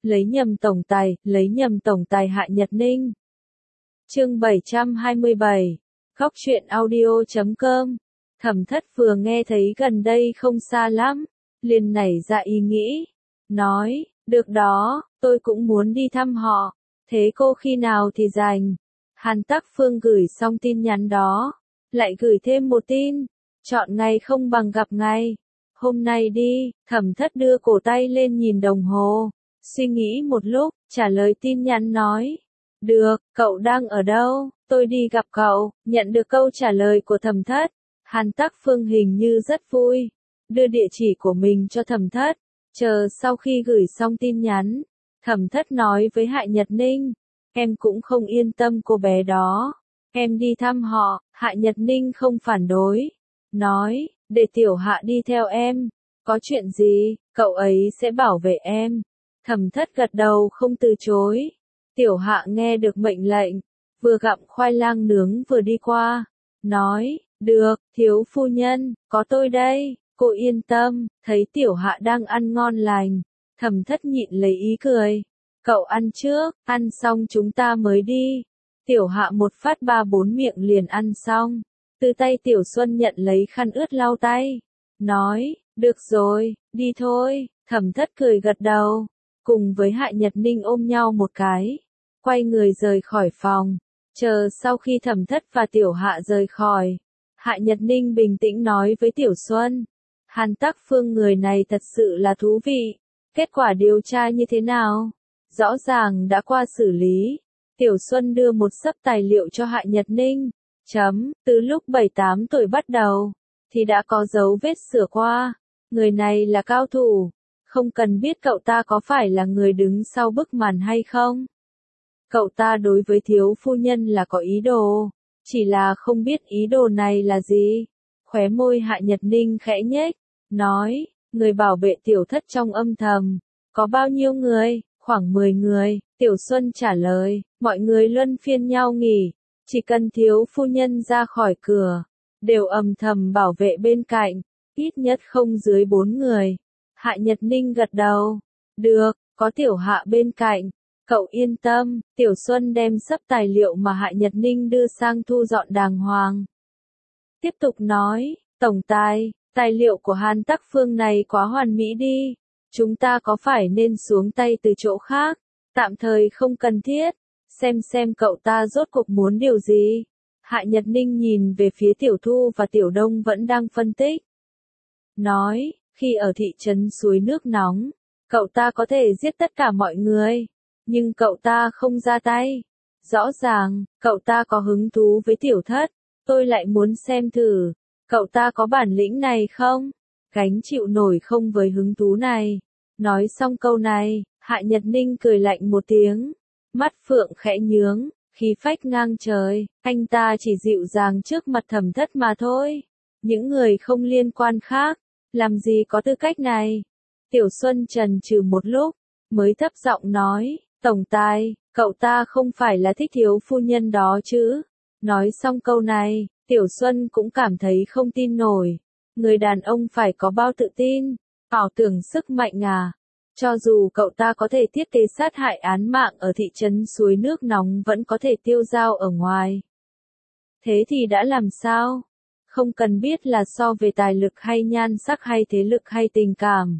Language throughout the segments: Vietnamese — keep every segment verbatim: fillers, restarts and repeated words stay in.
lấy nhầm tổng tài, lấy nhầm tổng tài Hạ Nhật Ninh. Chương bảy trăm hai mươi bảy, Góc truyện audio chấm com. Thẩm Thất vừa nghe thấy gần đây không xa lắm, liền nảy ra ý nghĩ, nói, được đó, tôi cũng muốn đi thăm họ, thế cô khi nào thì rảnh? Hàn Tắc Phương gửi xong tin nhắn đó, lại gửi thêm một tin, chọn ngày không bằng gặp ngày. Hôm nay đi. Thẩm Thất đưa cổ tay lên nhìn đồng hồ, suy nghĩ một lúc, trả lời tin nhắn nói, được, cậu đang ở đâu, tôi đi gặp cậu. Nhận được câu trả lời của Thẩm Thất, Hàn Tắc Phương hình như rất vui, đưa địa chỉ của mình cho Thẩm Thất. Chờ sau khi gửi xong tin nhắn, Thẩm Thất nói với Hạ Nhật Ninh, em cũng không yên tâm cô bé đó, em đi thăm họ. Hạ Nhật Ninh không phản đối, nói, để Tiểu Hạ đi theo em, có chuyện gì, cậu ấy sẽ bảo vệ em. Thẩm Thất gật đầu không từ chối. Tiểu Hạ nghe được mệnh lệnh, vừa gặm khoai lang nướng vừa đi qua, nói, được, thiếu phu nhân, có tôi đây, cô yên tâm. Thấy Tiểu Hạ đang ăn ngon lành, Thẩm Thất nhịn lấy ý cười, cậu ăn trước, ăn xong chúng ta mới đi. Tiểu Hạ một phát ba bốn miệng liền ăn xong, từ tay Tiểu Xuân nhận lấy khăn ướt lau tay, nói, được rồi, đi thôi. Thẩm Thất cười gật đầu, cùng với Hạ Nhật Ninh ôm nhau một cái, quay người rời khỏi phòng. Chờ sau khi Thẩm Thất và Tiểu Hạ rời khỏi, Hạ Nhật Ninh bình tĩnh nói với Tiểu Xuân, Hàn Tắc Phương người này thật sự là thú vị, kết quả điều tra như thế nào? Rõ ràng đã qua xử lý. Tiểu Xuân đưa một xấp tài liệu cho Hạ Nhật Ninh, chấm, từ lúc bảy tám tuổi bắt đầu, thì đã có dấu vết sửa qua, người này là cao thủ, không cần biết cậu ta có phải là người đứng sau bức màn hay không. Cậu ta đối với thiếu phu nhân là có ý đồ, chỉ là không biết ý đồ này là gì. Khóe môi Hạ Nhật Ninh khẽ nhếch, nói, người bảo vệ Tiểu Thất trong âm thầm, có bao nhiêu người? Khoảng mười người. Tiểu Xuân trả lời, mọi người luân phiên nhau nghỉ, chỉ cần thiếu phu nhân ra khỏi cửa, đều âm thầm bảo vệ bên cạnh, ít nhất không dưới bốn người. Hạ Nhật Ninh gật đầu, được, có Tiểu Hạ bên cạnh, cậu yên tâm. Tiểu Xuân đem xấp tài liệu mà Hạ Nhật Ninh đưa sang thu dọn đàng hoàng. Tiếp tục nói, tổng tài, tài liệu của Hàn Tắc Phương này quá hoàn mỹ đi, chúng ta có phải nên xuống tay từ chỗ khác? Tạm thời không cần thiết, xem xem cậu ta rốt cuộc muốn điều gì. Hạ Nhật Ninh nhìn về phía Tiểu Thu và Tiểu Đông vẫn đang phân tích. Nói, khi ở thị trấn suối nước nóng, cậu ta có thể giết tất cả mọi người, nhưng cậu ta không ra tay. Rõ ràng, cậu ta có hứng thú với Tiểu Thất, tôi lại muốn xem thử, cậu ta có bản lĩnh này không? Gánh chịu nổi không với hứng thú này? Nói xong câu này, Hạ Nhật Ninh cười lạnh một tiếng, mắt phượng khẽ nhướng, khí phách ngang trời, anh ta chỉ dịu dàng trước mặt Thẩm Thất mà thôi. Những người không liên quan khác, làm gì có tư cách này? Tiểu Xuân chần chừ một lúc, mới thấp giọng nói, tổng tài, cậu ta không phải là thích thiếu phu nhân đó chứ? Nói xong câu này, Tiểu Xuân cũng cảm thấy không tin nổi. Người đàn ông phải có bao tự tin, ảo tưởng sức mạnh à? Cho dù cậu ta có thể thiết kế sát hại án mạng ở thị trấn suối nước nóng vẫn có thể tiêu dao ở ngoài. Thế thì đã làm sao? Không cần biết là so về tài lực hay nhan sắc hay thế lực hay tình cảm.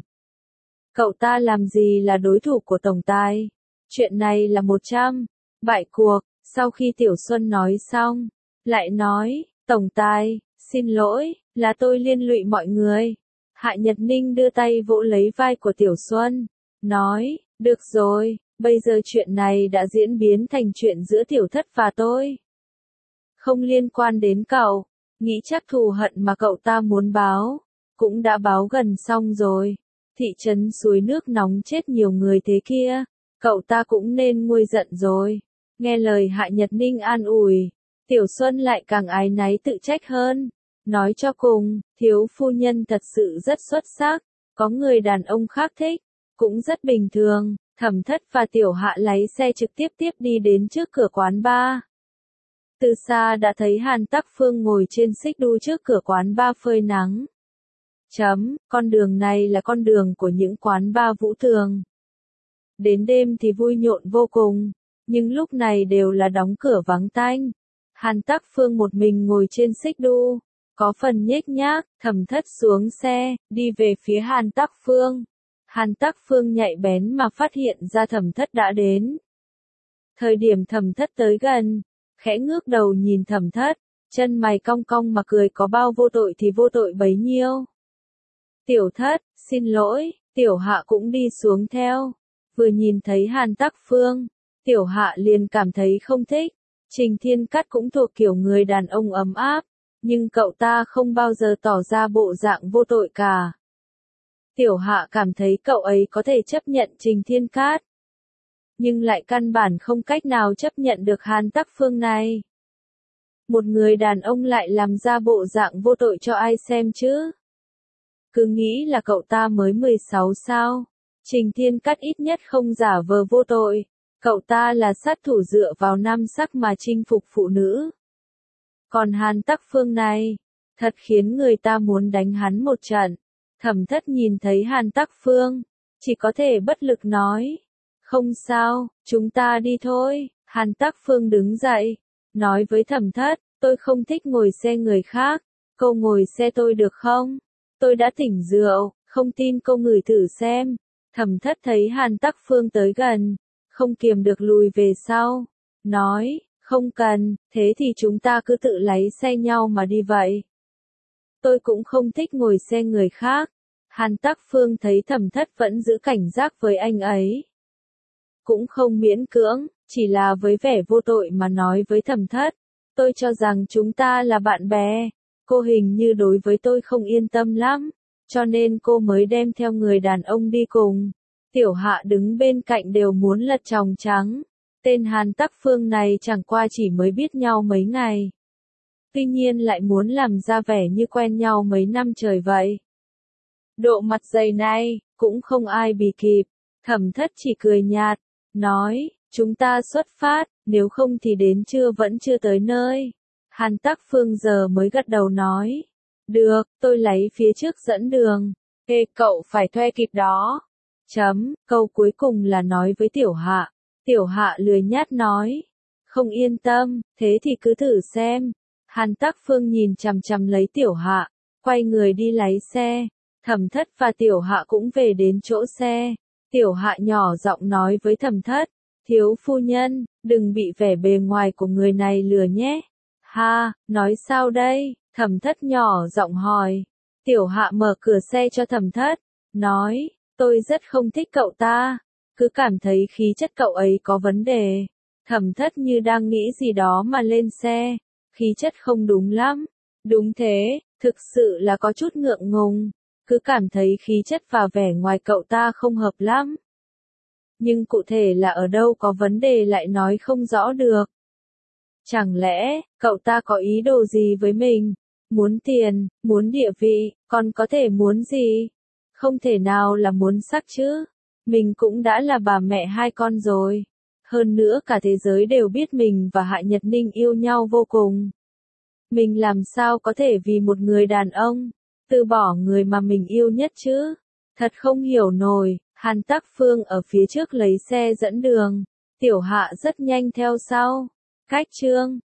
Cậu ta làm gì là đối thủ của tổng tài? Chuyện này là một trăm bại cuộc. Sau khi Tiểu Xuân nói xong, lại nói, tổng tài, xin lỗi, là tôi liên lụy mọi người. Hạ Nhật Ninh đưa tay vỗ lấy vai của Tiểu Xuân, nói, được rồi, bây giờ chuyện này đã diễn biến thành chuyện giữa Tiểu Thất và tôi. Không liên quan đến cậu, nghĩ chắc thù hận mà cậu ta muốn báo, cũng đã báo gần xong rồi. Thị trấn suối nước nóng chết nhiều người thế kia, cậu ta cũng nên nguôi giận rồi. Nghe lời Hạ Nhật Ninh an ủi, Tiểu Xuân lại càng áy náy tự trách hơn. Nói cho cùng, thiếu phu nhân thật sự rất xuất sắc, có người đàn ông khác thích, cũng rất bình thường. Thẩm Thất và Tiểu Hạ lái xe trực tiếp tiếp đi đến trước cửa quán bar. Từ xa đã thấy Hàn Tắc Phương ngồi trên xích đu trước cửa quán bar phơi nắng. Chấm, con đường này là con đường của những quán bar vũ thường. Đến đêm thì vui nhộn vô cùng, nhưng lúc này đều là đóng cửa vắng tanh. Hàn Tắc Phương một mình ngồi trên xích đu, có phần nhếch nhác. Thẩm Thất xuống xe, đi về phía Hàn Tắc Phương. Hàn Tắc Phương nhạy bén mà phát hiện ra Thẩm Thất đã đến. Thời điểm Thẩm Thất tới gần, khẽ ngước đầu nhìn Thẩm Thất, chân mày cong cong mà cười, có bao vô tội thì vô tội bấy nhiêu. Tiểu Thất, xin lỗi. Tiểu Hạ cũng đi xuống theo. Vừa nhìn thấy Hàn Tắc Phương, Tiểu Hạ liền cảm thấy không thích. Trình Thiên Cát cũng thuộc kiểu người đàn ông ấm áp, nhưng cậu ta không bao giờ tỏ ra bộ dạng vô tội cả. Tiểu Hạ cảm thấy cậu ấy có thể chấp nhận Trình Thiên Cát, nhưng lại căn bản không cách nào chấp nhận được Hàn Tắc Phương này. Một người đàn ông lại làm ra bộ dạng vô tội cho ai xem chứ? Cứ nghĩ là cậu ta mới mười sáu sao? Trình Thiên Cát ít nhất không giả vờ vô tội. Cậu ta là sát thủ dựa vào nam sắc mà chinh phục phụ nữ. Còn Hàn Tắc Phương này, thật khiến người ta muốn đánh hắn một trận. Thẩm Thất nhìn thấy Hàn Tắc Phương, chỉ có thể bất lực nói. Không sao, chúng ta đi thôi. Hàn Tắc Phương đứng dậy, nói với Thẩm Thất, tôi không thích ngồi xe người khác. Cô ngồi xe tôi được không? Tôi đã tỉnh rượu, không tin cô ngửi thử xem. Thẩm Thất thấy Hàn Tắc Phương tới gần, không kiềm được lùi về sau, nói, không cần, thế thì chúng ta cứ tự lấy xe nhau mà đi vậy. Tôi cũng không thích ngồi xe người khác. Hàn Tắc Phương thấy Thẩm Thất vẫn giữ cảnh giác với anh ấy, cũng không miễn cưỡng, chỉ là với vẻ vô tội mà nói với Thẩm Thất, tôi cho rằng chúng ta là bạn bè, cô hình như đối với tôi không yên tâm lắm, cho nên cô mới đem theo người đàn ông đi cùng. Tiểu Hạ đứng bên cạnh đều muốn lật tròng trắng. Tên Hàn Tắc Phương này chẳng qua chỉ mới biết nhau mấy ngày. Tuy nhiên lại muốn làm ra vẻ như quen nhau mấy năm trời vậy. Độ mặt dày này, cũng không ai bì kịp. Thẩm Thất chỉ cười nhạt, nói, chúng ta xuất phát, nếu không thì đến trưa vẫn chưa tới nơi. Hàn Tắc Phương giờ mới gật đầu nói, được, tôi lấy phía trước dẫn đường. Ê, cậu phải thuê kịp đó. Chấm, câu cuối cùng là nói với Tiểu Hạ. Tiểu Hạ lười nhát nói, không yên tâm, thế thì cứ thử xem. Hàn Tắc Phương nhìn chằm chằm lấy Tiểu Hạ, quay người đi lấy xe. Thẩm Thất và Tiểu Hạ cũng về đến chỗ xe. Tiểu Hạ nhỏ giọng nói với Thẩm Thất, thiếu phu nhân, đừng bị vẻ bề ngoài của người này lừa nhé. Ha, nói sao đây? Thẩm Thất nhỏ giọng hỏi. Tiểu Hạ mở cửa xe cho Thẩm Thất, nói, tôi rất không thích cậu ta, cứ cảm thấy khí chất cậu ấy có vấn đề. Thẩm Thất như đang nghĩ gì đó mà lên xe, khí chất không đúng lắm. Đúng thế, thực sự là có chút ngượng ngùng, cứ cảm thấy khí chất và vẻ ngoài cậu ta không hợp lắm. Nhưng cụ thể là ở đâu có vấn đề lại nói không rõ được. Chẳng lẽ, cậu ta có ý đồ gì với mình? Muốn tiền, muốn địa vị, còn có thể muốn gì? Không thể nào là muốn sắc chứ. Mình cũng đã là bà mẹ hai con rồi. Hơn nữa cả thế giới đều biết mình và Hạ Nhật Ninh yêu nhau vô cùng. Mình làm sao có thể vì một người đàn ông, từ bỏ người mà mình yêu nhất chứ? Thật không hiểu nổi. Hàn Tắc Phương ở phía trước lấy xe dẫn đường. Tiểu Hạ rất nhanh theo sau. Cách chương